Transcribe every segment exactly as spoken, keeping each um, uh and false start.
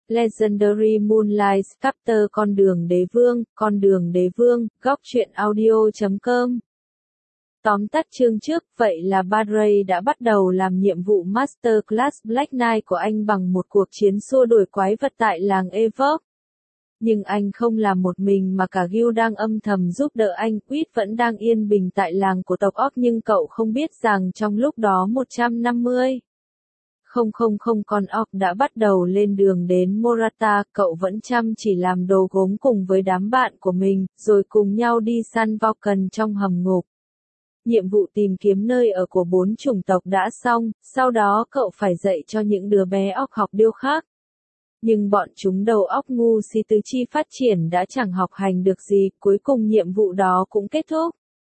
Legendary Moonlight Chapter Con đường đế vương, con đường đế vương, góc truyện audio chấm com. Tóm tắt chương trước, vậy là Barrey đã bắt đầu làm nhiệm vụ Master Class Black Knight của anh bằng một cuộc chiến xua đuổi quái vật tại làng Evoke. Nhưng anh không làm một mình mà cả Gil đang âm thầm giúp đỡ anh. Quýt vẫn đang yên bình tại làng của tộc Orc, nhưng cậu không biết rằng trong lúc đó một trăm năm mươi không không không con Orc đã bắt đầu lên đường đến Morata. Cậu vẫn chăm chỉ làm đồ gốm cùng với đám bạn của mình, rồi cùng nhau đi săn Vulcan trong hầm ngục. Nhiệm vụ tìm kiếm nơi ở của bốn chủng tộc đã xong, sau đó cậu phải dạy cho những đứa bé Orc học điêu khắc. Nhưng bọn chúng đầu óc ngu si tứ chi phát triển đã chẳng học hành được gì, cuối cùng nhiệm vụ đó cũng kết thúc.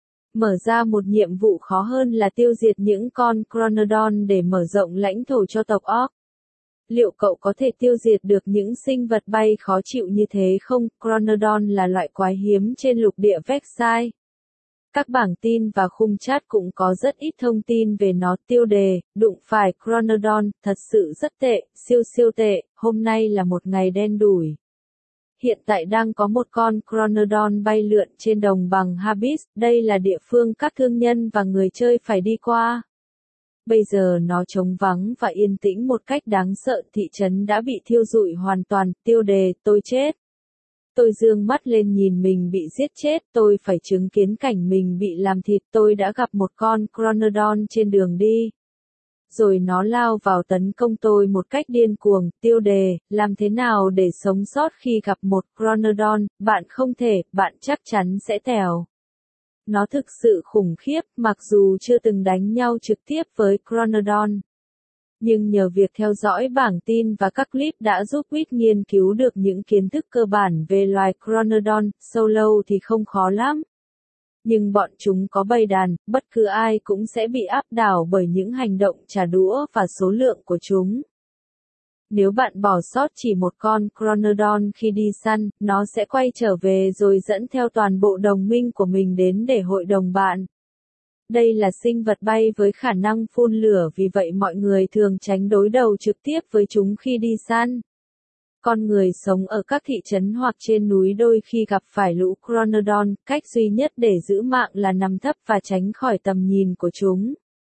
Mở ra một nhiệm vụ khó hơn là tiêu diệt những con Chronodon để mở rộng lãnh thổ cho tộc Orc. Liệu cậu có thể tiêu diệt được những sinh vật bay khó chịu như thế không? Chronodon là loại quái hiếm trên lục địa Vexai. Các bảng tin và khung chat cũng có rất ít thông tin về nó. Tiêu đề, đụng phải Chronodon, thật sự rất tệ, siêu siêu tệ, hôm nay là một ngày đen đủi. Hiện tại đang có một con Chronodon bay lượn trên đồng bằng Habis, đây là địa phương các thương nhân và người chơi phải đi qua. Bây giờ nó trống vắng và yên tĩnh một cách đáng sợ, thị trấn đã bị thiêu rụi hoàn toàn. Tiêu đề, tôi chết. Tôi giương mắt lên nhìn mình bị giết chết, tôi phải chứng kiến cảnh mình bị làm thịt. Tôi đã gặp một con Chronodon trên đường đi. Rồi nó lao vào tấn công tôi một cách điên cuồng. Tiêu đề, làm thế nào để sống sót khi gặp một Chronodon? Bạn không thể, bạn chắc chắn sẽ tèo. Nó thực sự khủng khiếp, mặc dù chưa từng đánh nhau trực tiếp với Chronodon. Nhưng nhờ việc theo dõi bảng tin và các clip đã giúp Quýt nghiên cứu được những kiến thức cơ bản về loài Chronodon. Solo thì không khó lắm. Nhưng bọn chúng có bầy đàn, bất cứ ai cũng sẽ bị áp đảo bởi những hành động trả đũa và số lượng của chúng. Nếu bạn bỏ sót chỉ một con Chronodon khi đi săn, nó sẽ quay trở về rồi dẫn theo toàn bộ đồng minh của mình đến để hội đồng bạn. Đây là sinh vật bay với khả năng phun lửa, vì vậy mọi người thường tránh đối đầu trực tiếp với chúng khi đi săn. Con người sống ở các thị trấn hoặc trên núi đôi khi gặp phải lũ Chronodon, cách duy nhất để giữ mạng là nằm thấp và tránh khỏi tầm nhìn của chúng.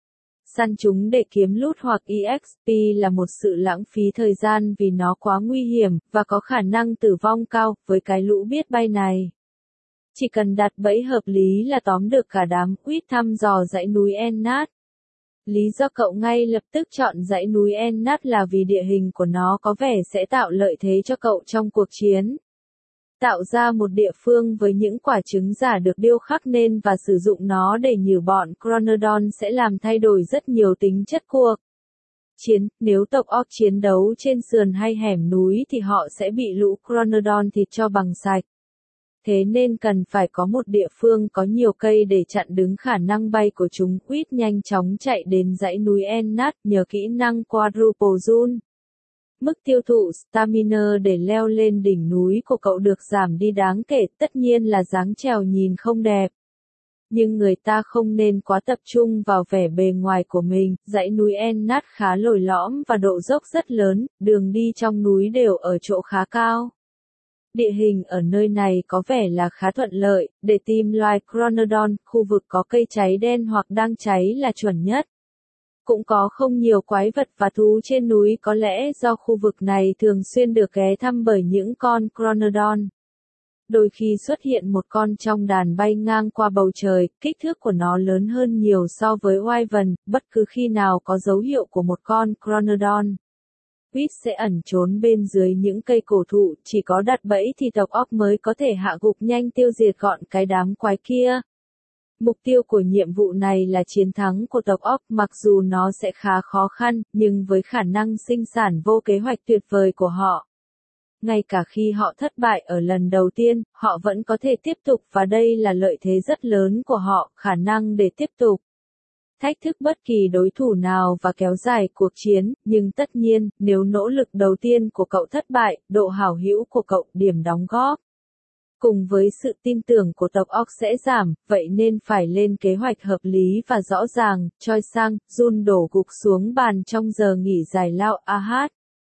Săn chúng để kiếm loot hoặc e ích pê là một sự lãng phí thời gian vì nó quá nguy hiểm, và có khả năng tử vong cao, với cái lũ biết bay này. Chỉ cần đặt bẫy hợp lý là tóm được cả đám. Quýt thăm dò dãy núi Ennat. Lý do cậu ngay lập tức chọn dãy núi Ennat là vì địa hình của nó có vẻ sẽ tạo lợi thế cho cậu trong cuộc chiến. Tạo ra một địa phương với những quả trứng giả được điêu khắc nên và sử dụng nó để nhử bọn Chronodon sẽ làm thay đổi rất nhiều tính chất cuộc chiến. Nếu tộc Orc chiến đấu trên sườn hay hẻm núi thì họ sẽ bị lũ Chronodon thịt cho bằng sạch. Thế nên cần phải có một địa phương có nhiều cây để chặn đứng khả năng bay của chúng. Quýt nhanh chóng chạy đến dãy núi Ennat nhờ kỹ năng Quadruple Jump. Mức tiêu thụ stamina để leo lên đỉnh núi của cậu được giảm đi đáng kể, tất nhiên là dáng trèo nhìn không đẹp. Nhưng người ta không nên quá tập trung vào vẻ bề ngoài của mình. Dãy núi Ennat khá lồi lõm và độ dốc rất lớn, đường đi trong núi đều ở chỗ khá cao. Địa hình ở nơi này có vẻ là khá thuận lợi, để tìm loài Chronodon, khu vực có cây cháy đen hoặc đang cháy là chuẩn nhất. Cũng có không nhiều quái vật và thú trên núi, có lẽ do khu vực này thường xuyên được ghé thăm bởi những con Chronodon. Đôi khi xuất hiện một con trong đàn bay ngang qua bầu trời, kích thước của nó lớn hơn nhiều so với Wyvern, bất cứ khi nào có dấu hiệu của một con Chronodon. Quýt sẽ ẩn trốn bên dưới những cây cổ thụ, chỉ có đặt bẫy thì tộc Orc mới có thể hạ gục nhanh tiêu diệt gọn cái đám quái kia. Mục tiêu của nhiệm vụ này là chiến thắng của tộc Orc, mặc dù nó sẽ khá khó khăn, nhưng với khả năng sinh sản vô kế hoạch tuyệt vời của họ. Ngay cả khi họ thất bại ở lần đầu tiên, họ vẫn có thể tiếp tục và đây là lợi thế rất lớn của họ, khả năng để tiếp tục. Thách thức bất kỳ đối thủ nào và kéo dài cuộc chiến, nhưng tất nhiên, nếu nỗ lực đầu tiên của cậu thất bại, độ hảo hữu của cậu, điểm đóng góp cùng với sự tin tưởng của tộc Orc sẽ giảm, vậy nên phải lên kế hoạch hợp lý và rõ ràng. Choi sang, Jun đổ gục xuống bàn trong giờ nghỉ giải lao. Ahad.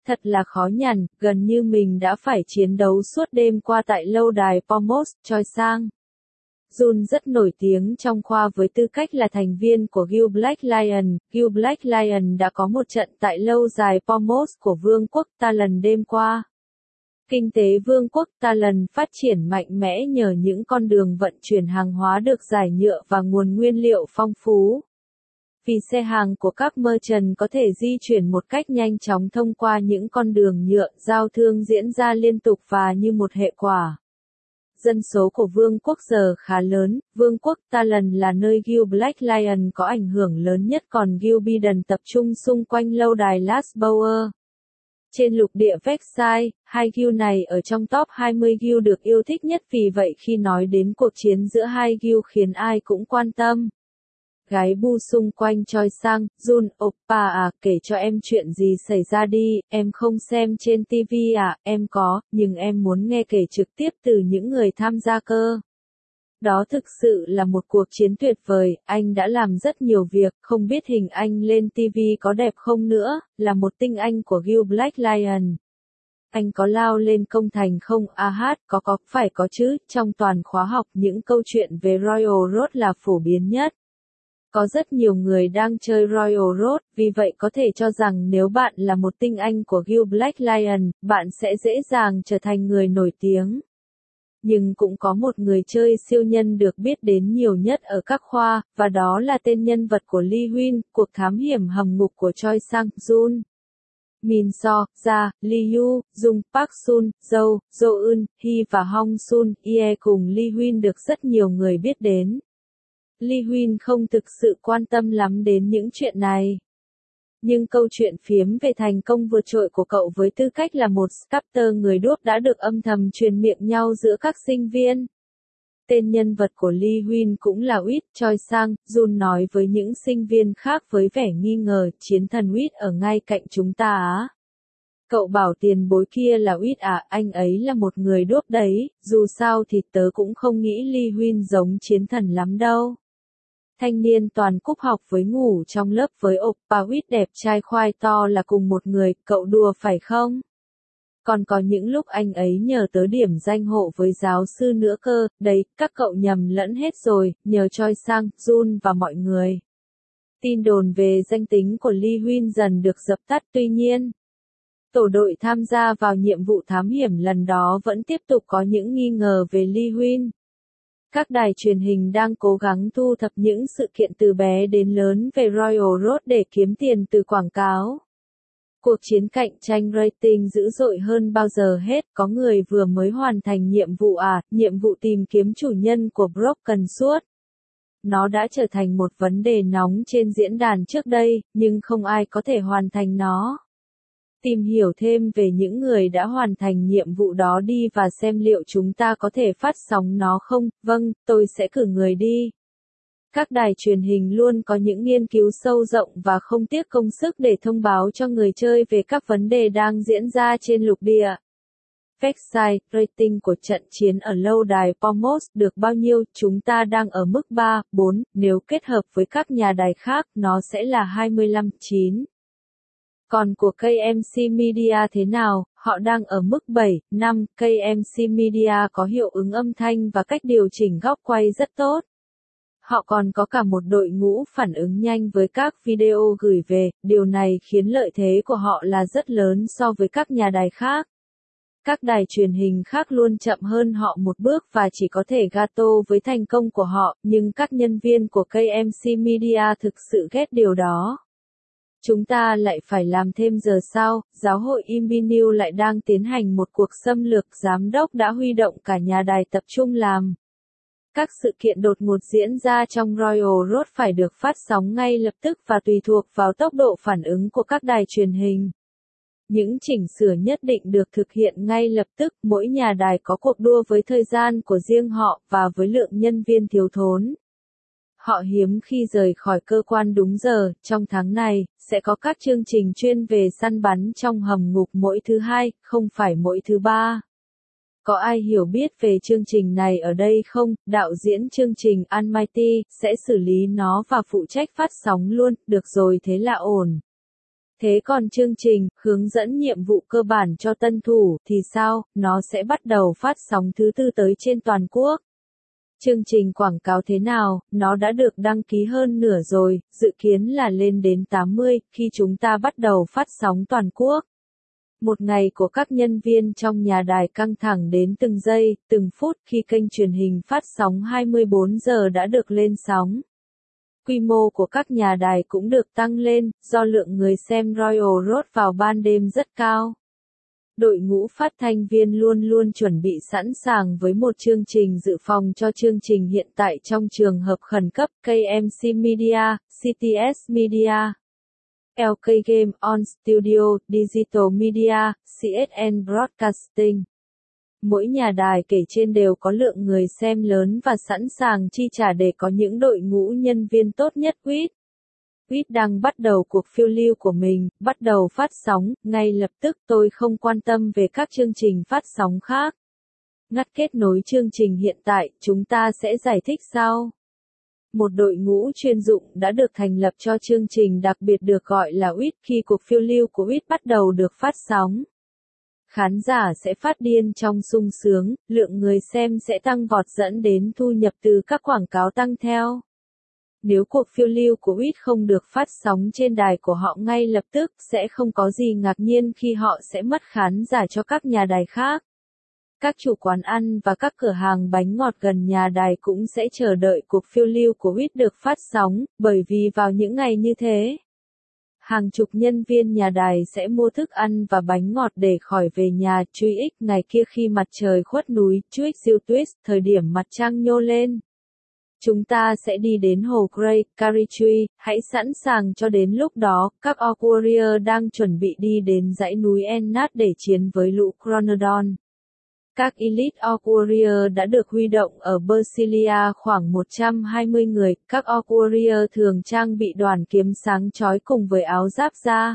thật là khó nhằn, gần như mình đã phải chiến đấu suốt đêm qua tại lâu đài Pomos, Choi Sang. Jun rất nổi tiếng trong khoa với tư cách là thành viên của Guild Black Lion. Guild Black Lion đã có một trận tại lâu đài Pomos của Vương quốc Talon đêm qua. Kinh tế Vương quốc Talon phát triển mạnh mẽ nhờ những con đường vận chuyển hàng hóa được giải nhựa và nguồn nguyên liệu phong phú. Vì xe hàng của các merchant có thể di chuyển một cách nhanh chóng thông qua những con đường nhựa, giao thương diễn ra liên tục và như một hệ quả. Dân số của Vương quốc giờ khá lớn, Vương quốc Talon là nơi Guild Black Lion có ảnh hưởng lớn nhất còn Guild Biden tập trung xung quanh lâu đài Last Bower. Trên lục địa Vexai, hai guild này ở trong top hai mươi guild được yêu thích nhất vì vậy khi nói đến cuộc chiến giữa hai guild khiến ai cũng quan tâm. Gái bu xung quanh Choi Sang, Jun, oppa à, kể cho em chuyện gì xảy ra đi, em không xem trên ti vi à, em có, nhưng em muốn nghe kể trực tiếp từ những người tham gia cơ. Đó thực sự là một cuộc chiến tuyệt vời, anh đã làm rất nhiều việc, không biết hình anh lên ti vi có đẹp không nữa, là một tinh anh của Guild Black Lion. Anh có lao lên công thành không? À hát, có có, phải có chứ, trong toàn khóa học những câu chuyện về Royal Road là phổ biến nhất. Có rất nhiều người đang chơi Royal Road, vì vậy có thể cho rằng nếu bạn là một tinh anh của Guild Black Lion, bạn sẽ dễ dàng trở thành người nổi tiếng. Nhưng cũng có một người chơi siêu nhân được biết đến nhiều nhất ở các khoa, và đó là tên nhân vật của Lee Huynh, cuộc thám hiểm hầm ngục của Choi Sang, Jun. Min So, Ja, Lee Yu, Jung Park Sun, Jo, Jo Eun, Hee và Hong Sun, Ye cùng Lee Huynh được rất nhiều người biết đến. Lee Huynh không thực sự quan tâm lắm đến những chuyện này. Nhưng câu chuyện phiếm về thành công vượt trội của cậu với tư cách là một sculptor người đuốc đã được âm thầm truyền miệng nhau giữa các sinh viên. Tên nhân vật của Lee Huynh cũng là Wit Choi Sang, Jun nói với những sinh viên khác với vẻ nghi ngờ, chiến thần Wit ở ngay cạnh chúng ta á. Cậu bảo tiền bối kia là Wit à, anh ấy là một người đuốc đấy, dù sao thì tớ cũng không nghĩ Lee Huynh giống chiến thần lắm đâu. Thanh niên toàn cúp học với ngủ trong lớp với oppa Wit đẹp trai khoai to là cùng một người, cậu đùa phải không? Còn có những lúc anh ấy nhờ tớ điểm danh hộ với giáo sư nữa cơ, đấy, các cậu nhầm lẫn hết rồi, nhờ Choi Sang, Jun và mọi người. Tin đồn về danh tính của Lee Huynh dần được dập tắt tuy nhiên. Tổ đội tham gia vào nhiệm vụ thám hiểm lần đó vẫn tiếp tục có những nghi ngờ về Lee Huynh. Các đài truyền hình đang cố gắng thu thập những sự kiện từ bé đến lớn về Royal Road để kiếm tiền từ quảng cáo. Cuộc chiến cạnh tranh rating dữ dội hơn bao giờ hết, có người vừa mới hoàn thành nhiệm vụ à, nhiệm vụ tìm kiếm chủ nhân của Broken Sword. Nó đã trở thành một vấn đề nóng trên diễn đàn trước đây, nhưng không ai có thể hoàn thành nó. Tìm hiểu thêm về những người đã hoàn thành nhiệm vụ đó đi và xem liệu chúng ta có thể phát sóng nó không, vâng, tôi sẽ cử người đi. Các đài truyền hình luôn có những nghiên cứu sâu rộng và không tiếc công sức để thông báo cho người chơi về các vấn đề đang diễn ra trên lục địa. Vexai, rating của trận chiến ở lâu đài Pomos được bao nhiêu? Chúng ta đang ở mức ba, bốn, nếu kết hợp với các nhà đài khác, nó sẽ là hai mươi lăm, chín. Còn của ca em xê Media thế nào? Họ đang ở mức bảy, năm, ca em xê Media có hiệu ứng âm thanh và cách điều chỉnh góc quay rất tốt. Họ còn có cả một đội ngũ phản ứng nhanh với các video gửi về, điều này khiến lợi thế của họ là rất lớn so với các nhà đài khác. Các đài truyền hình khác luôn chậm hơn họ một bước và chỉ có thể gato với thành công của họ, nhưng các nhân viên của ca em xê Media thực sự ghét điều đó. Chúng ta lại phải làm thêm giờ sao? Giáo hội Imbinew lại đang tiến hành một cuộc xâm lược, giám đốc đã huy động cả nhà đài tập trung làm. Các sự kiện đột ngột diễn ra trong Royal Road phải được phát sóng ngay lập tức và tùy thuộc vào tốc độ phản ứng của các đài truyền hình. Những chỉnh sửa nhất định được thực hiện ngay lập tức, mỗi nhà đài có cuộc đua với thời gian của riêng họ và với lượng nhân viên thiếu thốn. Họ hiếm khi rời khỏi cơ quan đúng giờ, trong tháng này, sẽ có các chương trình chuyên về săn bắn trong hầm ngục mỗi thứ hai, không phải mỗi thứ ba. Có ai hiểu biết về chương trình này ở đây không? Đạo diễn chương trình Almighty sẽ xử lý nó và phụ trách phát sóng luôn, được rồi thế là ổn. Thế còn chương trình, hướng dẫn nhiệm vụ cơ bản cho tân thủ, thì sao, nó sẽ bắt đầu phát sóng thứ tư tới trên toàn quốc. Chương trình quảng cáo thế nào, nó đã được đăng ký hơn nửa rồi, dự kiến là lên đến tám mươi, khi chúng ta bắt đầu phát sóng toàn quốc. Một ngày của các nhân viên trong nhà đài căng thẳng đến từng giây, từng phút khi kênh truyền hình phát sóng hai mươi bốn giờ đã được lên sóng. Quy mô của các nhà đài cũng được tăng lên, do lượng người xem Royal Road vào ban đêm rất cao. Đội ngũ phát thanh viên luôn luôn chuẩn bị sẵn sàng với một chương trình dự phòng cho chương trình hiện tại trong trường hợp khẩn cấp. ca em xê Media, xê tê ét Media, lờ ca Game On Studio, Digital Media, xê ét en Broadcasting. Mỗi nhà đài kể trên đều có lượng người xem lớn và sẵn sàng chi trả để có những đội ngũ nhân viên tốt nhất. quýt quýt đang bắt đầu cuộc phiêu lưu của mình, bắt đầu phát sóng, ngay lập tức tôi không quan tâm về các chương trình phát sóng khác. Ngắt kết nối chương trình hiện tại, chúng ta sẽ giải thích sau. Một đội ngũ chuyên dụng đã được thành lập cho chương trình đặc biệt được gọi là quýt khi cuộc phiêu lưu của quýt bắt đầu được phát sóng. Khán giả sẽ phát điên trong sung sướng, lượng người xem sẽ tăng vọt dẫn đến thu nhập từ các quảng cáo tăng theo. Nếu cuộc phiêu lưu của quýt không được phát sóng trên đài của họ ngay lập tức, sẽ không có gì ngạc nhiên khi họ sẽ mất khán giả cho các nhà đài khác. Các chủ quán ăn và các cửa hàng bánh ngọt gần nhà đài cũng sẽ chờ đợi cuộc phiêu lưu của quýt được phát sóng, bởi vì vào những ngày như thế, hàng chục nhân viên nhà đài sẽ mua thức ăn và bánh ngọt để khỏi về nhà. Truy ích ngày kia khi mặt trời khuất núi, Chuích siêu twist, thời điểm mặt trăng nhô lên. Chúng ta sẽ đi đến hồ Grey, Carriachui, hãy sẵn sàng cho đến lúc đó, các Orc Warrior đang chuẩn bị đi đến dãy núi Ennat để chiến với lũ Chronodon. Các Elite Orc Warrior đã được huy động ở Bersilia khoảng một trăm hai mươi người, các Orc Warrior thường trang bị đoàn kiếm sáng chói cùng với áo giáp da.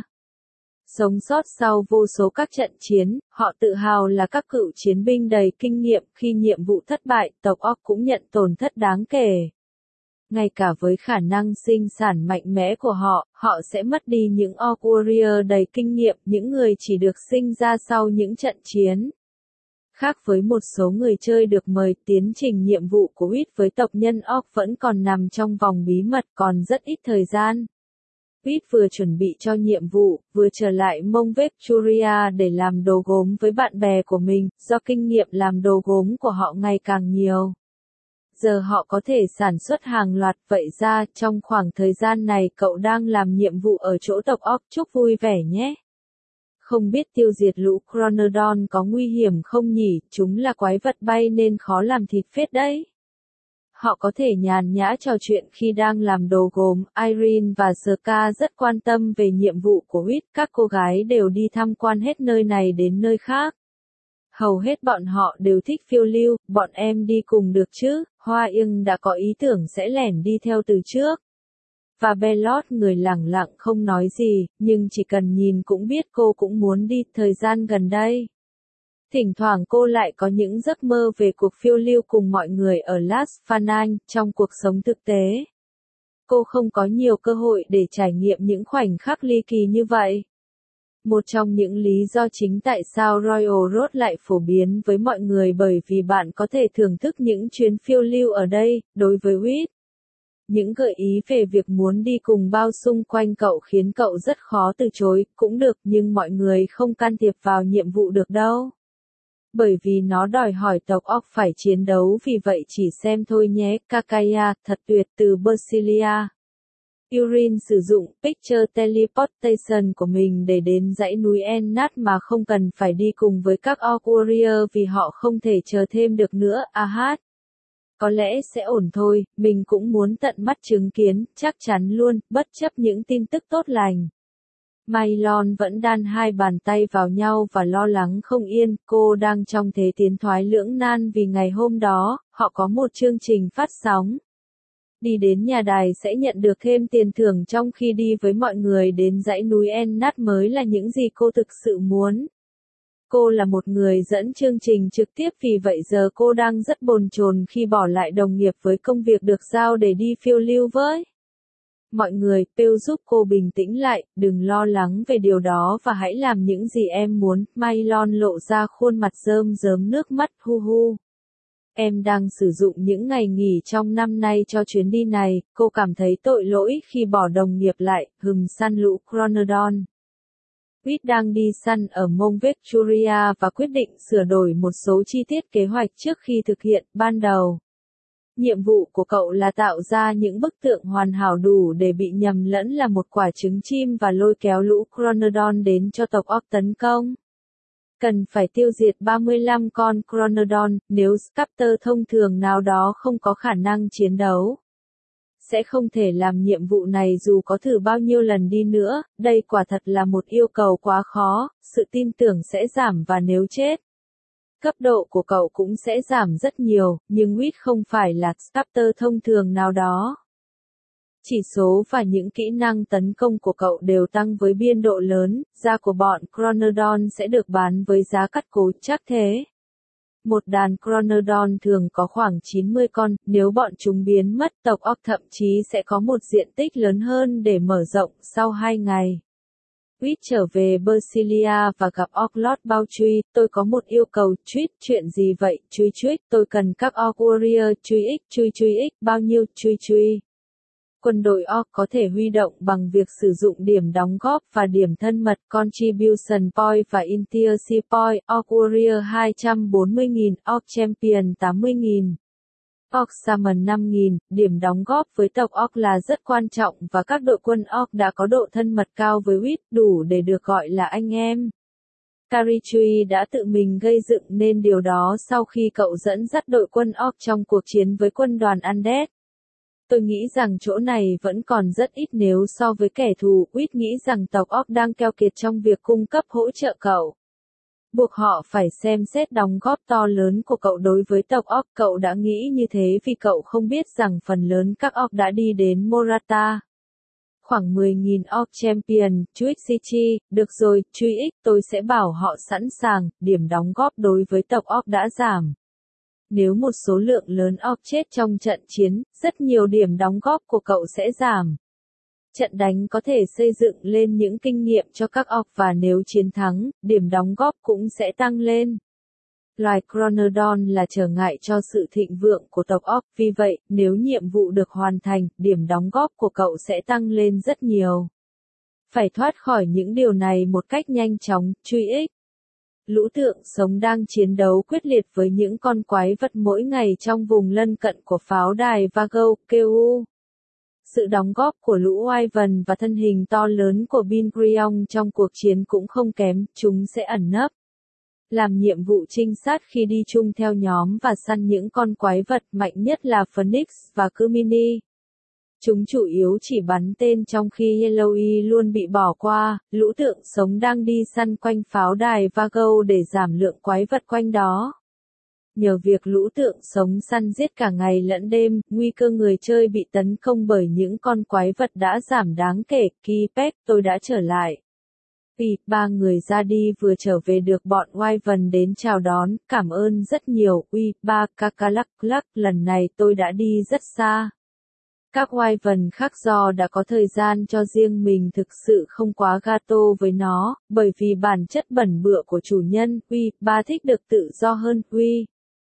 Sống sót sau vô số các trận chiến, họ tự hào là các cựu chiến binh đầy kinh nghiệm. Khi nhiệm vụ thất bại, tộc Orc cũng nhận tổn thất đáng kể. Ngay cả với khả năng sinh sản mạnh mẽ của họ, họ sẽ mất đi những Orc Warrior đầy kinh nghiệm, những người chỉ được sinh ra sau những trận chiến. Khác với một số người chơi được mời, tiến trình nhiệm vụ của quýt với tộc nhân Orc vẫn còn nằm trong vòng bí mật, còn rất ít thời gian. quýt vừa chuẩn bị cho nhiệm vụ, vừa trở lại Mông Vecturia để làm đồ gốm với bạn bè của mình, do kinh nghiệm làm đồ gốm của họ ngày càng nhiều. Giờ họ có thể sản xuất hàng loạt, vậy ra, trong khoảng thời gian này cậu đang làm nhiệm vụ ở chỗ tộc Orc, chúc vui vẻ nhé. Không biết tiêu diệt lũ Chronodon có nguy hiểm không nhỉ, chúng là quái vật bay nên khó làm thịt phết đấy. Họ có thể nhàn nhã trò chuyện khi đang làm đồ gốm. Irene và Ska rất quan tâm về nhiệm vụ của quýt, các cô gái đều đi tham quan hết nơi này đến nơi khác. Hầu hết bọn họ đều thích phiêu lưu, bọn em đi cùng được chứ, Hoa Ưng đã có ý tưởng sẽ lẻn đi theo từ trước. Và Bellot người lẳng lặng không nói gì, nhưng chỉ cần nhìn cũng biết cô cũng muốn đi. Thời gian gần đây, thỉnh thoảng cô lại có những giấc mơ về cuộc phiêu lưu cùng mọi người ở Las Fanang. Trong cuộc sống thực tế, cô không có nhiều cơ hội để trải nghiệm những khoảnh khắc ly kỳ như vậy. Một trong những lý do chính tại sao Royal Road lại phổ biến với mọi người bởi vì bạn có thể thưởng thức những chuyến phiêu lưu ở đây. Đối với quýt, những gợi ý về việc muốn đi cùng bao xung quanh cậu khiến cậu rất khó từ chối. Cũng được, nhưng mọi người không can thiệp vào nhiệm vụ được đâu. Bởi vì nó đòi hỏi tộc Orc phải chiến đấu, vì vậy chỉ xem thôi nhé. Kakaya, thật tuyệt. Từ Bersilia, Irene sử dụng Picture Teleportation của mình để đến dãy núi Ennat mà không cần phải đi cùng với các Orc Warrior vì họ không thể chờ thêm được nữa. Ahat, có lẽ sẽ ổn thôi, mình cũng muốn tận mắt chứng kiến, chắc chắn luôn, bất chấp những tin tức tốt lành. Mailon vẫn đan hai bàn tay vào nhau và lo lắng không yên, cô đang trong thế tiến thoái lưỡng nan vì ngày hôm đó, họ có một chương trình phát sóng. Đi đến nhà đài sẽ nhận được thêm tiền thưởng, trong khi đi với mọi người đến dãy núi Ennat mới là những gì cô thực sự muốn. Cô là một người dẫn chương trình trực tiếp, vì vậy giờ cô đang rất bồn chồn khi bỏ lại đồng nghiệp với công việc được giao để đi phiêu lưu với. Mọi người, Pew giúp cô bình tĩnh lại, đừng lo lắng về điều đó và hãy làm những gì em muốn. Mailon lộ ra khuôn mặt rơm rớm nước mắt, hu hu. Em đang sử dụng những ngày nghỉ trong năm nay cho chuyến đi này, cô cảm thấy tội lỗi khi bỏ đồng nghiệp lại, hừm săn lũ Chronodon. Reed đang đi săn ở Mount Victoria và quyết định sửa đổi một số chi tiết kế hoạch trước khi thực hiện ban đầu. Nhiệm vụ của cậu là tạo ra những bức tượng hoàn hảo đủ để bị nhầm lẫn là một quả trứng chim và lôi kéo lũ Chronodon đến cho tộc Orc tấn công. Cần phải tiêu diệt ba mươi lăm con Chronodon, nếu Scepter thông thường nào đó không có khả năng chiến đấu. Sẽ không thể làm nhiệm vụ này dù có thử bao nhiêu lần đi nữa, đây quả thật là một yêu cầu quá khó, sự tin tưởng sẽ giảm và nếu chết. Cấp độ của cậu cũng sẽ giảm rất nhiều, nhưng Reed không phải là Scepter thông thường nào đó. Chỉ số và những kỹ năng tấn công của cậu đều tăng với biên độ lớn, da của bọn Chronodon sẽ được bán với giá cắt cổ chắc thế. Một đàn Chronodon thường có khoảng chín mươi con, nếu bọn chúng biến mất tộc Orc thậm chí sẽ có một diện tích lớn hơn để mở rộng sau hai ngày. Reed trở về Bersilia và gặp Orc Lord Bowtree, tôi có một yêu cầu, Tweet, chuyện gì vậy, Chui Tweet, tôi cần các Orc Warrior, Chui X, Chui Chui X, bao nhiêu, Chui Chui. Quân đội Orc có thể huy động bằng việc sử dụng điểm đóng góp và điểm thân mật Contribution Point và Intiacy Point, Orc Warrior hai trăm bốn mươi nghìn, Orc Champion tám mươi nghìn. Orc Shaman năm nghìn, điểm đóng góp với tộc Orc là rất quan trọng và các đội quân Orc đã có độ thân mật cao với Reed, đủ để được gọi là anh em. Carichui đã tự mình gây dựng nên điều đó sau khi cậu dẫn dắt đội quân Orc trong cuộc chiến với quân đoàn Undead. Tôi nghĩ rằng chỗ này vẫn còn rất ít nếu so với kẻ thù, Reed nghĩ rằng tộc Orc đang keo kiệt trong việc cung cấp hỗ trợ cậu. Buộc họ phải xem xét đóng góp to lớn của cậu đối với tộc Orc. Cậu đã nghĩ như thế vì cậu không biết rằng phần lớn các Orc đã đi đến Morata. Khoảng mười nghìn Orc Champion, Chuix Sichi, được rồi, Chuix, tôi sẽ bảo họ sẵn sàng, điểm đóng góp đối với tộc Orc đã giảm. Nếu một số lượng lớn Orc chết trong trận chiến, rất nhiều điểm đóng góp của cậu sẽ giảm. Trận đánh có thể xây dựng lên những kinh nghiệm cho các Orc và nếu chiến thắng, điểm đóng góp cũng sẽ tăng lên. Loài Chronodon là trở ngại cho sự thịnh vượng của tộc Orc, vì vậy, nếu nhiệm vụ được hoàn thành, điểm đóng góp của cậu sẽ tăng lên rất nhiều. Phải thoát khỏi những điều này một cách nhanh chóng, Truy X. Lũ tượng sống đang chiến đấu quyết liệt với những con quái vật mỗi ngày trong vùng lân cận của pháo đài Vago, kêu. Sự đóng góp của lũ Wyvern và thân hình to lớn của Bingriong trong cuộc chiến cũng không kém, chúng sẽ ẩn nấp. Làm nhiệm vụ trinh sát khi đi chung theo nhóm và săn những con quái vật mạnh nhất là Phoenix và Cumini. Chúng chủ yếu chỉ bắn tên trong khi Yellowy luôn bị bỏ qua, lũ tượng sống đang đi săn quanh pháo đài Vago để giảm lượng quái vật quanh đó. Nhờ việc lũ tượng sống săn giết cả ngày lẫn đêm, nguy cơ người chơi bị tấn công bởi những con quái vật đã giảm đáng kể. Kipek, tôi đã trở lại. Vì ba người ra đi vừa trở về được bọn Wyvern đến chào đón, cảm ơn rất nhiều. Uy, ba Kakalak lắc, lần này tôi đã đi rất xa. Các Wyvern khác do đã có thời gian cho riêng mình thực sự không quá gato với nó, bởi vì bản chất bẩn bựa của chủ nhân. Uy, ba thích được tự do hơn. Uy.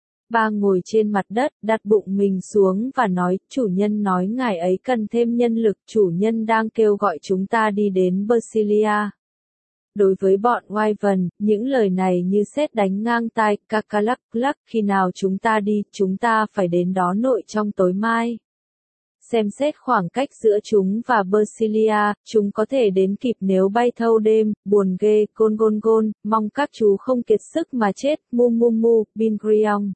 Ba ngồi trên mặt đất, đặt bụng mình xuống và nói, chủ nhân nói ngài ấy cần thêm nhân lực, chủ nhân đang kêu gọi chúng ta đi đến Bersilia. Đối với bọn Wyvern, những lời này như sét đánh ngang tai, Kakalak lắc, khi nào chúng ta đi, chúng ta phải đến đó nội trong tối mai. Xem xét khoảng cách giữa chúng và Bersilia, chúng có thể đến kịp nếu bay thâu đêm, buồn ghê, Gôn Gôn Gôn, mong các chú không kiệt sức mà chết, Mu Mu Mu, Bingriong.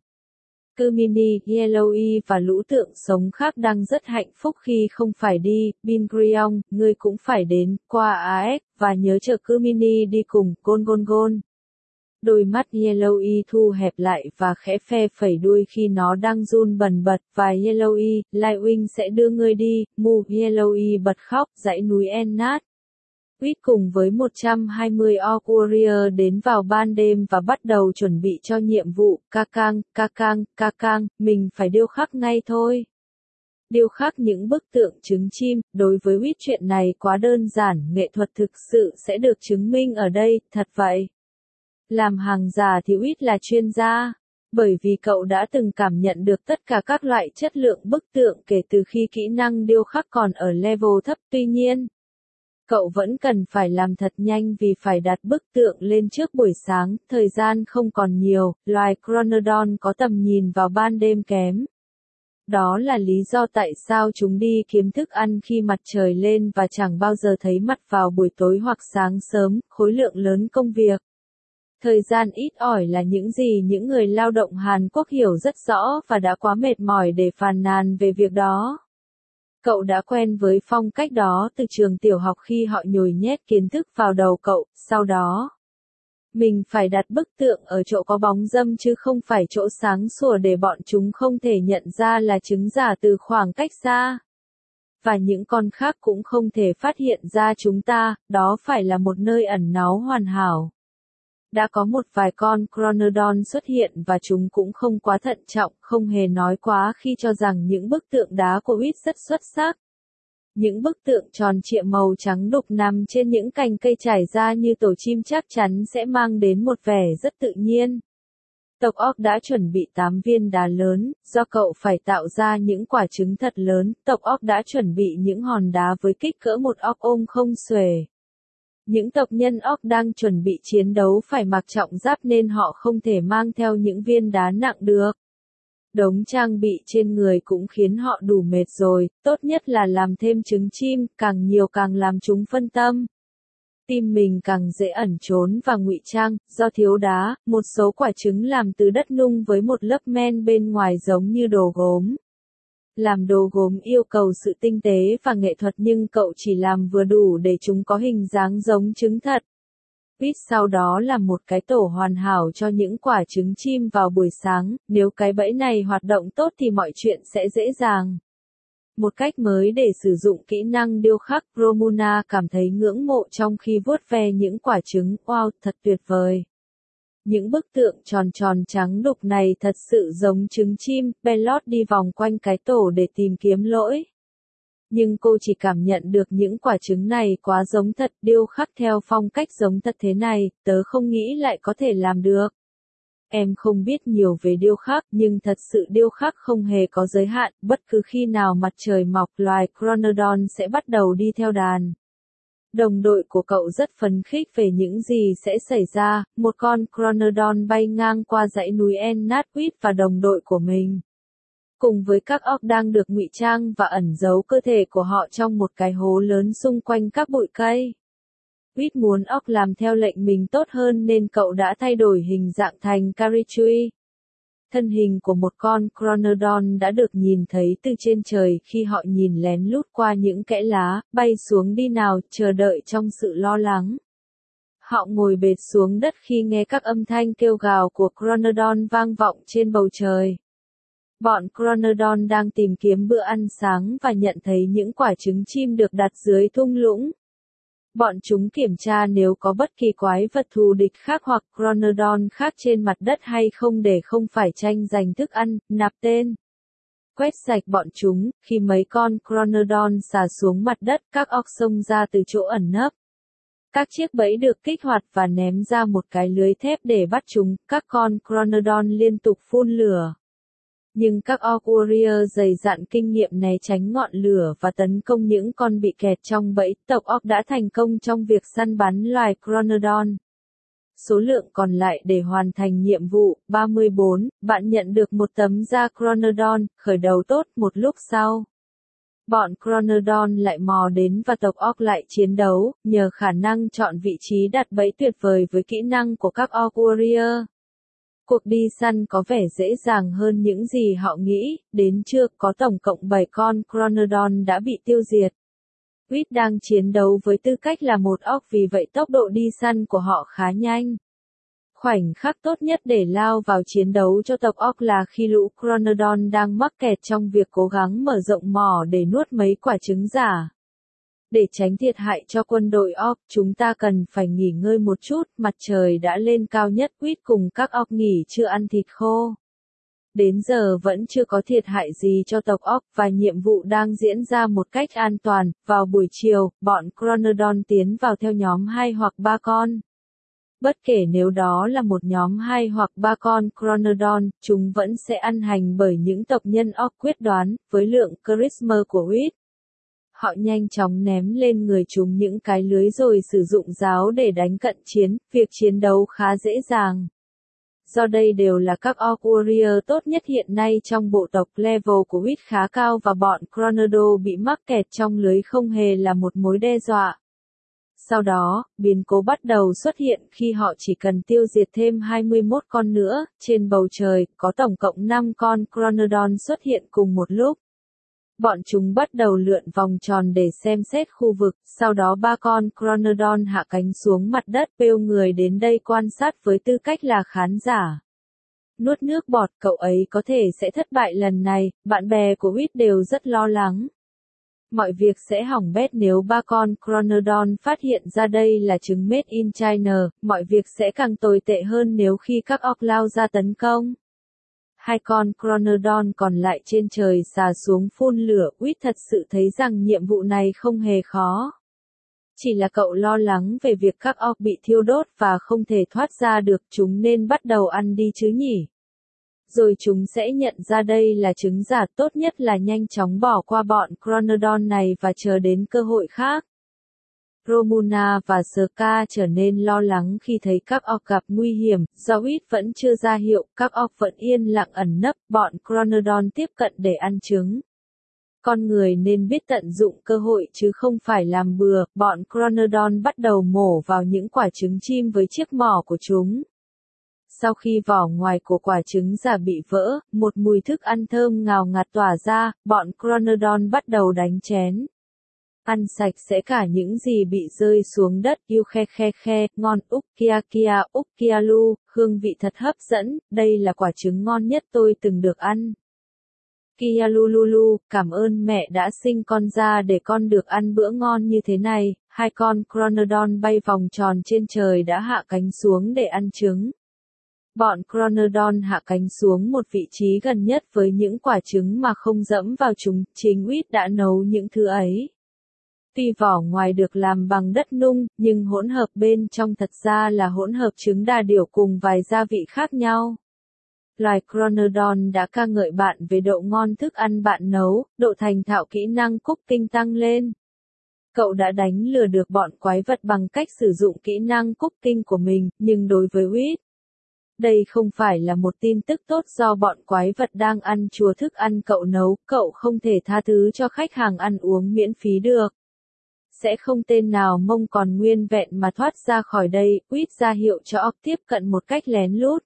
Cumini, Yellowy và lũ tượng sống khác đang rất hạnh phúc khi không phải đi, Bingriong, ngươi cũng phải đến, qua a ét, và nhớ chờ Cumini đi cùng, Gôn Gôn Gôn. Đôi mắt Yellowy thu hẹp lại và khẽ phe phẩy đuôi khi nó đang run bần bật, và Yellowy, Lightwing sẽ đưa ngươi đi, Mu, Yellowy bật khóc, dãy núi Ennat. Reed cùng với một trăm hai mươi Orc Warrior đến vào ban đêm và bắt đầu chuẩn bị cho nhiệm vụ, Kakang, Kakang, Kakang, mình phải điêu khắc ngay thôi. Điêu khắc những bức tượng trứng chim, đối với Wit chuyện này quá đơn giản, nghệ thuật thực sự sẽ được chứng minh ở đây, thật vậy. Làm hàng giả thì Wit là chuyên gia, bởi vì cậu đã từng cảm nhận được tất cả các loại chất lượng bức tượng kể từ khi kỹ năng điêu khắc còn ở level thấp. Tuy nhiên, cậu vẫn cần phải làm thật nhanh vì phải đặt bức tượng lên trước buổi sáng, thời gian không còn nhiều, loài Chronodon có tầm nhìn vào ban đêm kém. Đó là lý do tại sao chúng đi kiếm thức ăn khi mặt trời lên và chẳng bao giờ thấy mặt vào buổi tối hoặc sáng sớm, khối lượng lớn công việc. Thời gian ít ỏi là những gì những người lao động Hàn Quốc hiểu rất rõ và đã quá mệt mỏi để phàn nàn về việc đó. Cậu đã quen với phong cách đó từ trường tiểu học khi họ nhồi nhét kiến thức vào đầu cậu, sau đó mình phải đặt bức tượng ở chỗ có bóng râm chứ không phải chỗ sáng sủa để bọn chúng không thể nhận ra là trứng giả từ khoảng cách xa. Và những con khác cũng không thể phát hiện ra chúng ta, đó phải là một nơi ẩn náu hoàn hảo. Đã có một vài con Chronodon xuất hiện và chúng cũng không quá thận trọng, không hề nói quá khi cho rằng những bức tượng đá của Wit rất xuất sắc. Những bức tượng tròn trịa màu trắng đục nằm trên những cành cây trải ra như tổ chim chắc chắn sẽ mang đến một vẻ rất tự nhiên. Tộc Orc đã chuẩn bị tám viên đá lớn, do cậu phải tạo ra những quả trứng thật lớn, tộc Orc đã chuẩn bị những hòn đá với kích cỡ một Orc ôm không xuể. Những tộc nhân Orc đang chuẩn bị chiến đấu phải mặc trọng giáp nên họ không thể mang theo những viên đá nặng được. Đống trang bị trên người cũng khiến họ đủ mệt rồi, tốt nhất là làm thêm trứng chim, càng nhiều càng làm chúng phân tâm. Tim mình càng dễ ẩn trốn và ngụy trang, do thiếu đá, một số quả trứng làm từ đất nung với một lớp men bên ngoài giống như đồ gốm. Làm đồ gốm yêu cầu sự tinh tế và nghệ thuật nhưng cậu chỉ làm vừa đủ để chúng có hình dáng giống trứng thật. Wit sau đó là một cái tổ hoàn hảo cho những quả trứng chim vào buổi sáng, nếu cái bẫy này hoạt động tốt thì mọi chuyện sẽ dễ dàng. Một cách mới để sử dụng kỹ năng điêu khắc, Romuna cảm thấy ngưỡng mộ trong khi vuốt ve những quả trứng, wow, thật tuyệt vời. Những bức tượng tròn tròn trắng đục này thật sự giống trứng chim, Bellot đi vòng quanh cái tổ để tìm kiếm lỗi. Nhưng cô chỉ cảm nhận được những quả trứng này quá giống thật, điêu khắc theo phong cách giống thật thế này, tớ không nghĩ lại có thể làm được. Em không biết nhiều về điêu khắc, nhưng thật sự điêu khắc không hề có giới hạn, bất cứ khi nào mặt trời mọc, loài Chronodon sẽ bắt đầu đi theo đàn. Đồng đội của cậu rất phấn khích về những gì sẽ xảy ra, một con Chronodon bay ngang qua dãy núi Ennatwit và đồng đội của mình. Cùng với các Orc đang được ngụy trang và ẩn giấu cơ thể của họ trong một cái hố lớn xung quanh các bụi cây. Wit muốn Orc làm theo lệnh mình tốt hơn nên cậu đã thay đổi hình dạng thành Karichui. Thân hình của một con Chronodon đã được nhìn thấy từ trên trời khi họ nhìn lén lút qua những kẽ lá, bay xuống đi nào, chờ đợi trong sự lo lắng. Họ ngồi bệt xuống đất khi nghe các âm thanh kêu gào của Chronodon vang vọng trên bầu trời. Bọn Chronodon đang tìm kiếm bữa ăn sáng và nhận thấy những quả trứng chim được đặt dưới thung lũng. Bọn chúng kiểm tra nếu có bất kỳ quái vật thù địch khác hoặc Chronodon khác trên mặt đất hay không để không phải tranh giành thức ăn, nạp tên. Quét sạch bọn chúng, khi mấy con Chronodon xà xuống mặt đất, các Orc xông ra từ chỗ ẩn nấp. Các chiếc bẫy được kích hoạt và ném ra một cái lưới thép để bắt chúng, các con Chronodon liên tục phun lửa. Nhưng các Orc Warrior dày dặn kinh nghiệm né tránh ngọn lửa và tấn công những con bị kẹt trong bẫy, tộc Orc đã thành công trong việc săn bắn loài Chronodon. Số lượng còn lại để hoàn thành nhiệm vụ, ba mươi bốn, bạn nhận được một tấm da Chronodon, khởi đầu tốt một lúc sau. Bọn Chronodon lại mò đến và tộc Orc lại chiến đấu, nhờ khả năng chọn vị trí đặt bẫy tuyệt vời với kỹ năng của các Orc Warrior. Cuộc đi săn có vẻ dễ dàng hơn những gì họ nghĩ, đến trưa có tổng cộng bảy con Chronodon đã bị tiêu diệt. Wit đang chiến đấu với tư cách là một Orc vì vậy tốc độ đi săn của họ khá nhanh. Khoảnh khắc tốt nhất để lao vào chiến đấu cho tộc Orc là khi lũ Chronodon đang mắc kẹt trong việc cố gắng mở rộng mỏ để nuốt mấy quả trứng giả. Để tránh thiệt hại cho quân đội Orc, chúng ta cần phải nghỉ ngơi một chút, mặt trời đã lên cao nhất. Wit cùng các Orc nghỉ trưa ăn thịt khô. Đến giờ vẫn chưa có thiệt hại gì cho tộc Orc và nhiệm vụ đang diễn ra một cách an toàn. Vào buổi chiều, bọn Chronodon tiến vào theo nhóm hai hoặc ba con. Bất kể nếu đó là một nhóm hai hoặc ba con Chronodon, chúng vẫn sẽ ăn hành bởi những tộc nhân Orc quyết đoán, với lượng charisma của Wit. Họ nhanh chóng ném lên người chúng những cái lưới rồi sử dụng giáo để đánh cận chiến, việc chiến đấu khá dễ dàng. Do đây đều là các Orc Warrior tốt nhất hiện nay trong bộ tộc, level của Wit khá cao và bọn Chronodo bị mắc kẹt trong lưới không hề là một mối đe dọa. Sau đó, biến cố bắt đầu xuất hiện khi họ chỉ cần tiêu diệt thêm hai mươi mốt con nữa. Trên bầu trời, có tổng cộng năm con Chronodon xuất hiện cùng một lúc. Bọn chúng bắt đầu lượn vòng tròn để xem xét khu vực, sau đó ba con Chronodon hạ cánh xuống mặt đất, bêu người đến đây quan sát với tư cách là khán giả. Nuốt nước bọt, cậu ấy có thể sẽ thất bại lần này, bạn bè của Wit đều rất lo lắng. Mọi việc sẽ hỏng bét nếu ba con Chronodon phát hiện ra đây là trứng made in China, mọi việc sẽ càng tồi tệ hơn nếu khi các Orc lao ra tấn công. Hai con Chronodon còn lại trên trời xà xuống phun lửa, Wit thật sự thấy rằng nhiệm vụ này không hề khó. Chỉ là cậu lo lắng về việc các Orc bị thiêu đốt và không thể thoát ra được, chúng nên bắt đầu ăn đi chứ nhỉ. Rồi chúng sẽ nhận ra đây là trứng giả, tốt nhất là nhanh chóng bỏ qua bọn Chronodon này và chờ đến cơ hội khác. Romuna và Ska trở nên lo lắng khi thấy các Orc gặp nguy hiểm, do Wit vẫn chưa ra hiệu, các Orc vẫn yên lặng ẩn nấp, bọn Chronodon tiếp cận để ăn trứng. Con người nên biết tận dụng cơ hội chứ không phải làm bừa, bọn Chronodon bắt đầu mổ vào những quả trứng chim với chiếc mỏ của chúng. Sau khi vỏ ngoài của quả trứng giả bị vỡ, một mùi thức ăn thơm ngào ngạt tỏa ra, bọn Chronodon bắt đầu đánh chén. Ăn sạch sẽ cả những gì bị rơi xuống đất, yêu khe khe khe, ngon, úc kia kia, úc kia lu, hương vị thật hấp dẫn, đây là quả trứng ngon nhất tôi từng được ăn. Kia lu lu lu, cảm ơn mẹ đã sinh con ra để con được ăn bữa ngon như thế này. Hai con Chronodon bay vòng tròn trên trời đã hạ cánh xuống để ăn trứng. Bọn Chronodon hạ cánh xuống một vị trí gần nhất với những quả trứng mà không dẫm vào chúng, chính Wit đã nấu những thứ ấy. Tuy vỏ ngoài được làm bằng đất nung, nhưng hỗn hợp bên trong thật ra là hỗn hợp trứng đà điểu cùng vài gia vị khác nhau. Loài Chronodon đã ca ngợi bạn về độ ngon thức ăn bạn nấu, độ thành thạo kỹ năng cooking tăng lên. Cậu đã đánh lừa được bọn quái vật bằng cách sử dụng kỹ năng cooking của mình, nhưng đối với Wit, đây không phải là một tin tức tốt do bọn quái vật đang ăn chùa thức ăn cậu nấu, cậu không thể tha thứ cho khách hàng ăn uống miễn phí được. Sẽ không tên nào mông còn nguyên vẹn mà thoát ra khỏi đây, Wit ra hiệu cho Orc tiếp cận một cách lén lút.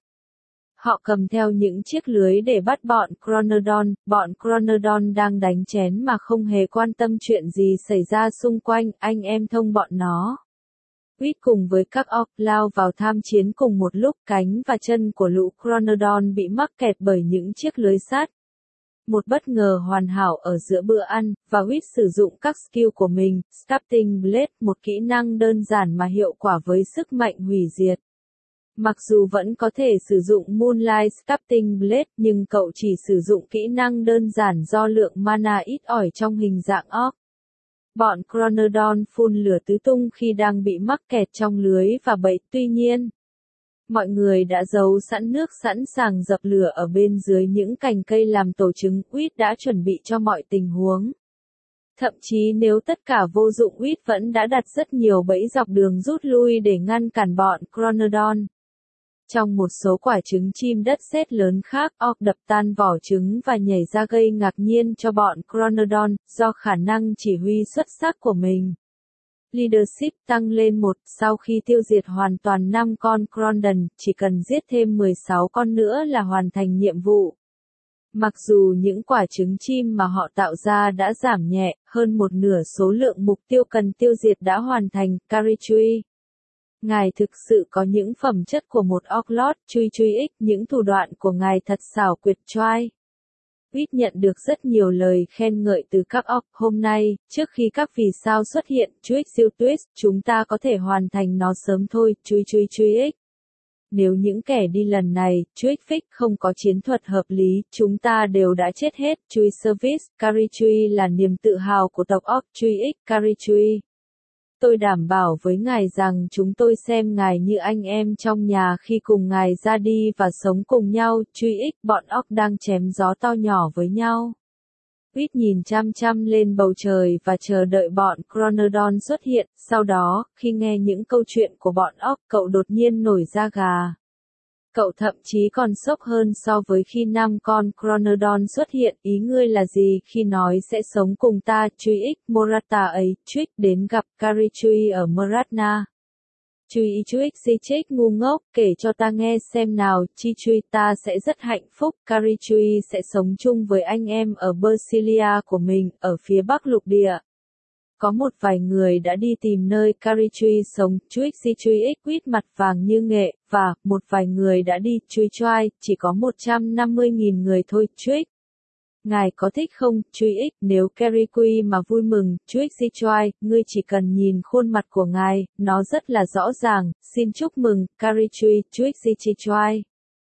Họ cầm theo những chiếc lưới để bắt bọn Chronodon, bọn Chronodon đang đánh chén mà không hề quan tâm chuyện gì xảy ra xung quanh, anh em thông bọn nó. Wit cùng với các Orc lao vào tham chiến cùng một lúc, cánh và chân của lũ Chronodon bị mắc kẹt bởi những chiếc lưới sắt. Một bất ngờ hoàn hảo ở giữa bữa ăn, và Wit sử dụng các skill của mình, Sculpting Blade, một kỹ năng đơn giản mà hiệu quả với sức mạnh hủy diệt. Mặc dù vẫn có thể sử dụng Moonlight Sculpting Blade, nhưng cậu chỉ sử dụng kỹ năng đơn giản do lượng mana ít ỏi trong hình dạng Orc. Bọn Chronodon phun lửa tứ tung khi đang bị mắc kẹt trong lưới và bẫy, tuy nhiên, mọi người đã giấu sẵn nước sẵn sàng dập lửa ở bên dưới những cành cây làm tổ trứng, Wit đã chuẩn bị cho mọi tình huống. Thậm chí nếu tất cả vô dụng, Wit vẫn đã đặt rất nhiều bẫy dọc đường rút lui để ngăn cản bọn Chronodon. Trong một số quả trứng chim đất sét lớn khác, Orc đập tan vỏ trứng và nhảy ra gây ngạc nhiên cho bọn Chronodon, do khả năng chỉ huy xuất sắc của mình. Leadership tăng lên một, sau khi tiêu diệt hoàn toàn năm con Chronodon, chỉ cần giết thêm mười sáu con nữa là hoàn thành nhiệm vụ. Mặc dù những quả trứng chim mà họ tạo ra đã giảm nhẹ, hơn một nửa số lượng mục tiêu cần tiêu diệt đã hoàn thành, Carichui. Ngài thực sự có những phẩm chất của một Orc Lord, chui chui ích, những thủ đoạn của ngài thật xảo quyệt choai. Wit nhận được rất nhiều lời khen ngợi từ các Orc. Hôm nay, trước khi các vì sao xuất hiện, Chuích siêu twist, chúng ta có thể hoàn thành nó sớm thôi, chui chui chui ích. Nếu những kẻ đi lần này, Chuích Fix không có chiến thuật hợp lý, chúng ta đều đã chết hết. Chui Service, Carrie Chui là niềm tự hào của tộc Orc. Chui X, Carrie Chui. Tôi đảm bảo với ngài rằng chúng tôi xem ngài như anh em trong nhà khi cùng ngài ra đi và sống cùng nhau. Chui X, bọn Orc đang chém gió to nhỏ với nhau. Quýt nhìn chăm chăm lên bầu trời và chờ đợi bọn Chronodon xuất hiện, sau đó, khi nghe những câu chuyện của bọn Orc, cậu đột nhiên nổi da gà. Cậu thậm chí còn sốc hơn so với khi năm con Chronodon xuất hiện. Ý ngươi là gì khi nói sẽ sống cùng ta? Chui X, Morata ấy, Chuích đến gặp Carrie Chui ở Moratna. Chui Chuích si chết ngu ngốc, kể cho ta nghe xem nào. Chi Chui, ta sẽ rất hạnh phúc. Carrie Chui sẽ sống chung với anh em ở Bersilia của mình, ở phía bắc lục địa. Có một vài người đã đi tìm nơi Carrie Chui sống. Chuích si Chui X quýt mặt vàng như nghệ, và, một vài người đã đi. Chui Choai, chỉ có một trăm năm mươi nghìn người thôi. Chuích. Ngài có thích không? Chui X, nếu Carrie Chui mà vui mừng. Chuích si Choai, ngươi chỉ cần nhìn khuôn mặt của ngài, nó rất là rõ ràng. Xin chúc mừng, Carrie Chui. Chuích si chi Choai.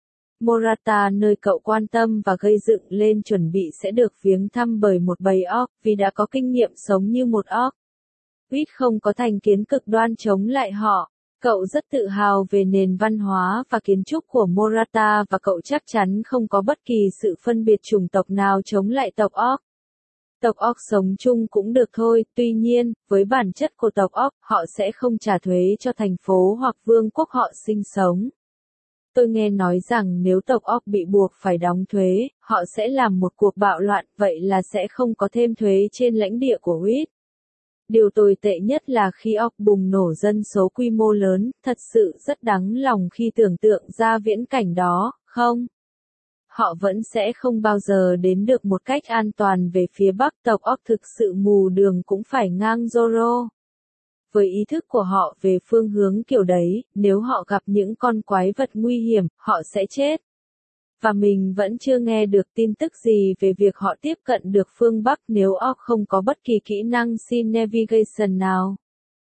Morata nơi cậu quan tâm và gây dựng lên chuẩn bị sẽ được viếng thăm bởi một bầy Orc, vì đã có kinh nghiệm sống như một Orc. Quýt không có thành kiến cực đoan chống lại họ. Cậu rất tự hào về nền văn hóa và kiến trúc của Morata và cậu chắc chắn không có bất kỳ sự phân biệt chủng tộc nào chống lại tộc Orc. Tộc Orc sống chung cũng được thôi, tuy nhiên, với bản chất của tộc Orc, họ sẽ không trả thuế cho thành phố hoặc vương quốc họ sinh sống. Tôi nghe nói rằng nếu tộc Orc bị buộc phải đóng thuế, họ sẽ làm một cuộc bạo loạn, vậy là sẽ không có thêm thuế trên lãnh địa của Quýt. Điều tồi tệ nhất là khi Orc bùng nổ dân số quy mô lớn, thật sự rất đáng lòng khi tưởng tượng ra viễn cảnh đó, không? Họ vẫn sẽ không bao giờ đến được một cách an toàn về phía bắc. Tộc Orc thực sự mù đường cũng phải ngang Zoro. Với ý thức của họ về phương hướng kiểu đấy, nếu họ gặp những con quái vật nguy hiểm, họ sẽ chết. Và mình vẫn chưa nghe được tin tức gì về việc họ tiếp cận được phương Bắc nếu Orc không có bất kỳ kỹ năng Sea Navigation nào.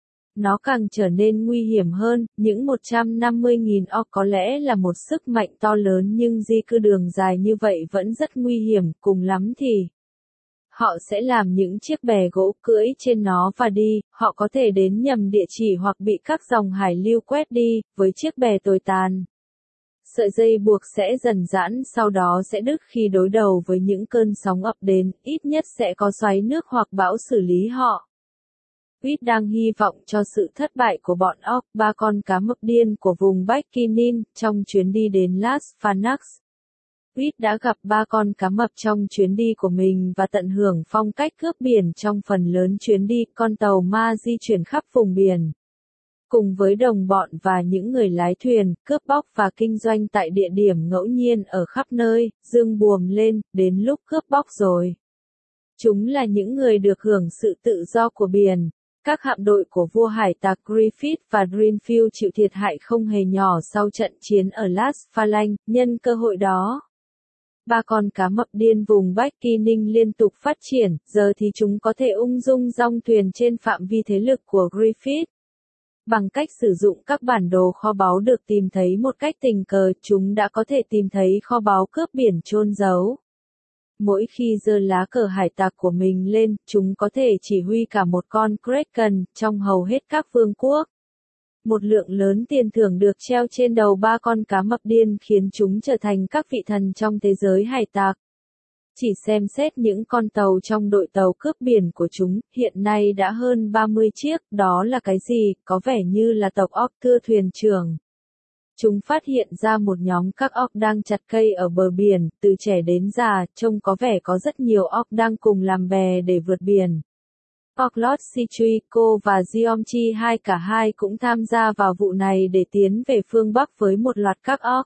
Nó càng trở nên nguy hiểm hơn, những một trăm năm mươi nghìn Orc có lẽ là một sức mạnh to lớn nhưng di cư đường dài như vậy vẫn rất nguy hiểm, cùng lắm thì họ sẽ làm những chiếc bè gỗ cưỡi trên nó và đi, họ có thể đến nhầm địa chỉ hoặc bị các dòng hải lưu quét đi, với chiếc bè tồi tàn. Sợi dây buộc sẽ dần giãn sau đó sẽ đứt khi đối đầu với những cơn sóng ập đến, ít nhất sẽ có xoáy nước hoặc bão xử lý họ. Quýt đang hy vọng cho sự thất bại của bọn Orc, ba con cá mập điên của vùng Bikinin, trong chuyến đi đến Las Phaнаx. Quýt đã gặp ba con cá mập trong chuyến đi của mình và tận hưởng phong cách cướp biển trong phần lớn chuyến đi, con tàu ma di chuyển khắp vùng biển. Cùng với đồng bọn và những người lái thuyền, cướp bóc và kinh doanh tại địa điểm ngẫu nhiên ở khắp nơi, dương buồm lên, đến lúc cướp bóc rồi. Chúng là những người được hưởng sự tự do của biển. Các hạm đội của vua hải tặc Griffith và Greenfield chịu thiệt hại không hề nhỏ sau trận chiến ở Las Phalanx, nhân cơ hội đó. Ba con cá mập điên vùng Bikinin liên tục phát triển, giờ thì chúng có thể ung dung dong thuyền trên phạm vi thế lực của Griffith. Bằng cách sử dụng các bản đồ kho báu được tìm thấy một cách tình cờ, chúng đã có thể tìm thấy kho báu cướp biển chôn giấu. Mỗi khi giơ lá cờ hải tặc của mình lên, chúng có thể chỉ huy cả một con Kraken, trong hầu hết các vương quốc. Một lượng lớn tiền thưởng được treo trên đầu ba con cá mập điên khiến chúng trở thành các vị thần trong thế giới hải tặc. Chỉ xem xét những con tàu trong đội tàu cướp biển của chúng, hiện nay đã hơn ba mươi chiếc, đó là cái gì, có vẻ như là tộc Orc thưa thuyền trưởng. Chúng phát hiện ra một nhóm các Orc đang chặt cây ở bờ biển, từ trẻ đến già, trông có vẻ có rất nhiều Orc đang cùng làm bè để vượt biển. Orc Lord Sichuiko và Giomchi hai cả hai cũng tham gia vào vụ này để tiến về phương Bắc với một loạt các Orc.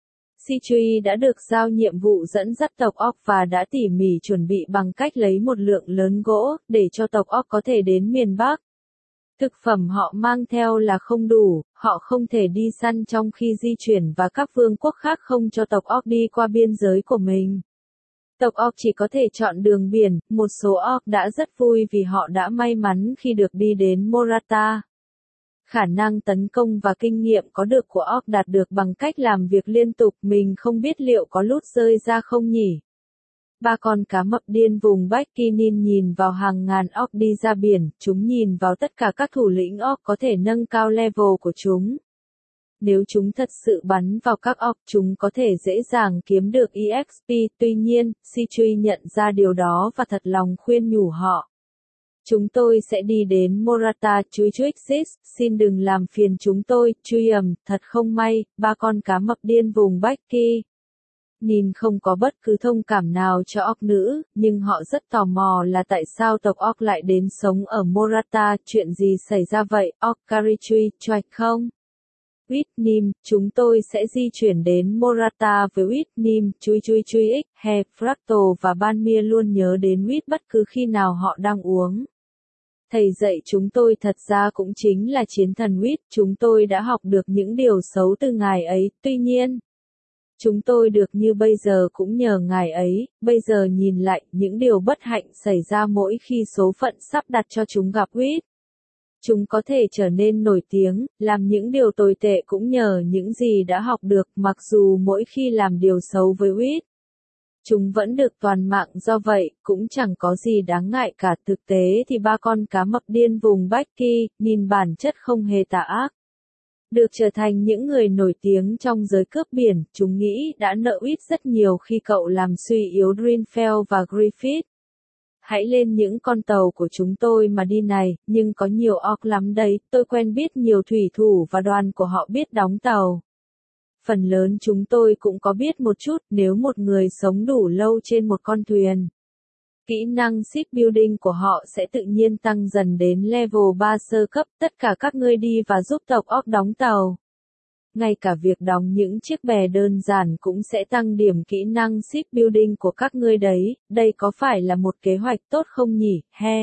Sichui đã được giao nhiệm vụ dẫn dắt tộc Orc và đã tỉ mỉ chuẩn bị bằng cách lấy một lượng lớn gỗ, để cho tộc Orc có thể đến miền Bắc. Thực phẩm họ mang theo là không đủ, họ không thể đi săn trong khi di chuyển và các vương quốc khác không cho tộc Orc đi qua biên giới của mình. Tộc Orc chỉ có thể chọn đường biển, một số Orc đã rất vui vì họ đã may mắn khi được đi đến Morata. Khả năng tấn công và kinh nghiệm có được của orc đạt được bằng cách làm việc liên tục, mình không biết liệu có lút rơi ra không nhỉ. Ba con cá mập điên vùng Bikinin nhìn vào hàng ngàn orc đi ra biển, chúng nhìn vào tất cả các thủ lĩnh orc có thể nâng cao level của chúng. Nếu chúng thật sự bắn vào các orc, chúng có thể dễ dàng kiếm được e ích pê, tuy nhiên, Sichui nhận ra điều đó và thật lòng khuyên nhủ họ. Chúng tôi sẽ đi đến Morata Chuichuixis, xin đừng làm phiền chúng tôi, chui ầm, thật không may, ba con cá mập điên vùng Bikini. Nhìn không có bất cứ thông cảm nào cho orc nữ, nhưng họ rất tò mò là tại sao tộc orc lại đến sống ở Morata, chuyện gì xảy ra vậy, orc Karichui, choạch không? Whitnim, chúng tôi sẽ di chuyển đến Morata với Whitnim, chui chui chui x, He, Fractal và Banmir luôn nhớ đến Whit bất cứ khi nào họ đang uống. Thầy dạy chúng tôi thật ra cũng chính là chiến thần Whit, chúng tôi đã học được những điều xấu từ ngài ấy, tuy nhiên. Chúng tôi được như bây giờ cũng nhờ ngài ấy, bây giờ nhìn lại, những điều bất hạnh xảy ra mỗi khi số phận sắp đặt cho chúng gặp Whit. Chúng có thể trở nên nổi tiếng, làm những điều tồi tệ cũng nhờ những gì đã học được, mặc dù mỗi khi làm điều xấu với Whit. Chúng vẫn được toàn mạng, do vậy, cũng chẳng có gì đáng ngại cả. Thực tế thì ba con cá mập điên vùng Bikini, nhìn bản chất không hề tà ác. Được trở thành những người nổi tiếng trong giới cướp biển, chúng nghĩ đã nợ Whit rất nhiều khi cậu làm suy yếu Dreamfell và Griffith. Hãy lên những con tàu của chúng tôi mà đi này, nhưng có nhiều orc lắm đấy, tôi quen biết nhiều thủy thủ và đoàn của họ biết đóng tàu. Phần lớn chúng tôi cũng có biết một chút, nếu một người sống đủ lâu trên một con thuyền. Kỹ năng shipbuilding của họ sẽ tự nhiên tăng dần đến level ba sơ cấp, tất cả các ngươi đi và giúp tộc orc đóng tàu. Ngay cả việc đóng những chiếc bè đơn giản cũng sẽ tăng điểm kỹ năng shipbuilding của các ngươi đấy, đây có phải là một kế hoạch tốt không nhỉ, he?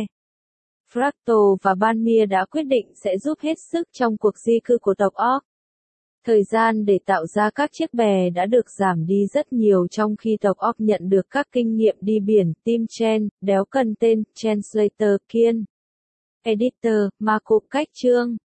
Fractal và Banmir đã quyết định sẽ giúp hết sức trong cuộc di cư của tộc orc. Thời gian để tạo ra các chiếc bè đã được giảm đi rất nhiều trong khi tộc orc nhận được các kinh nghiệm đi biển. Tim Chen, đéo cần tên, Translator Kiên. Editor, Marco cách chương.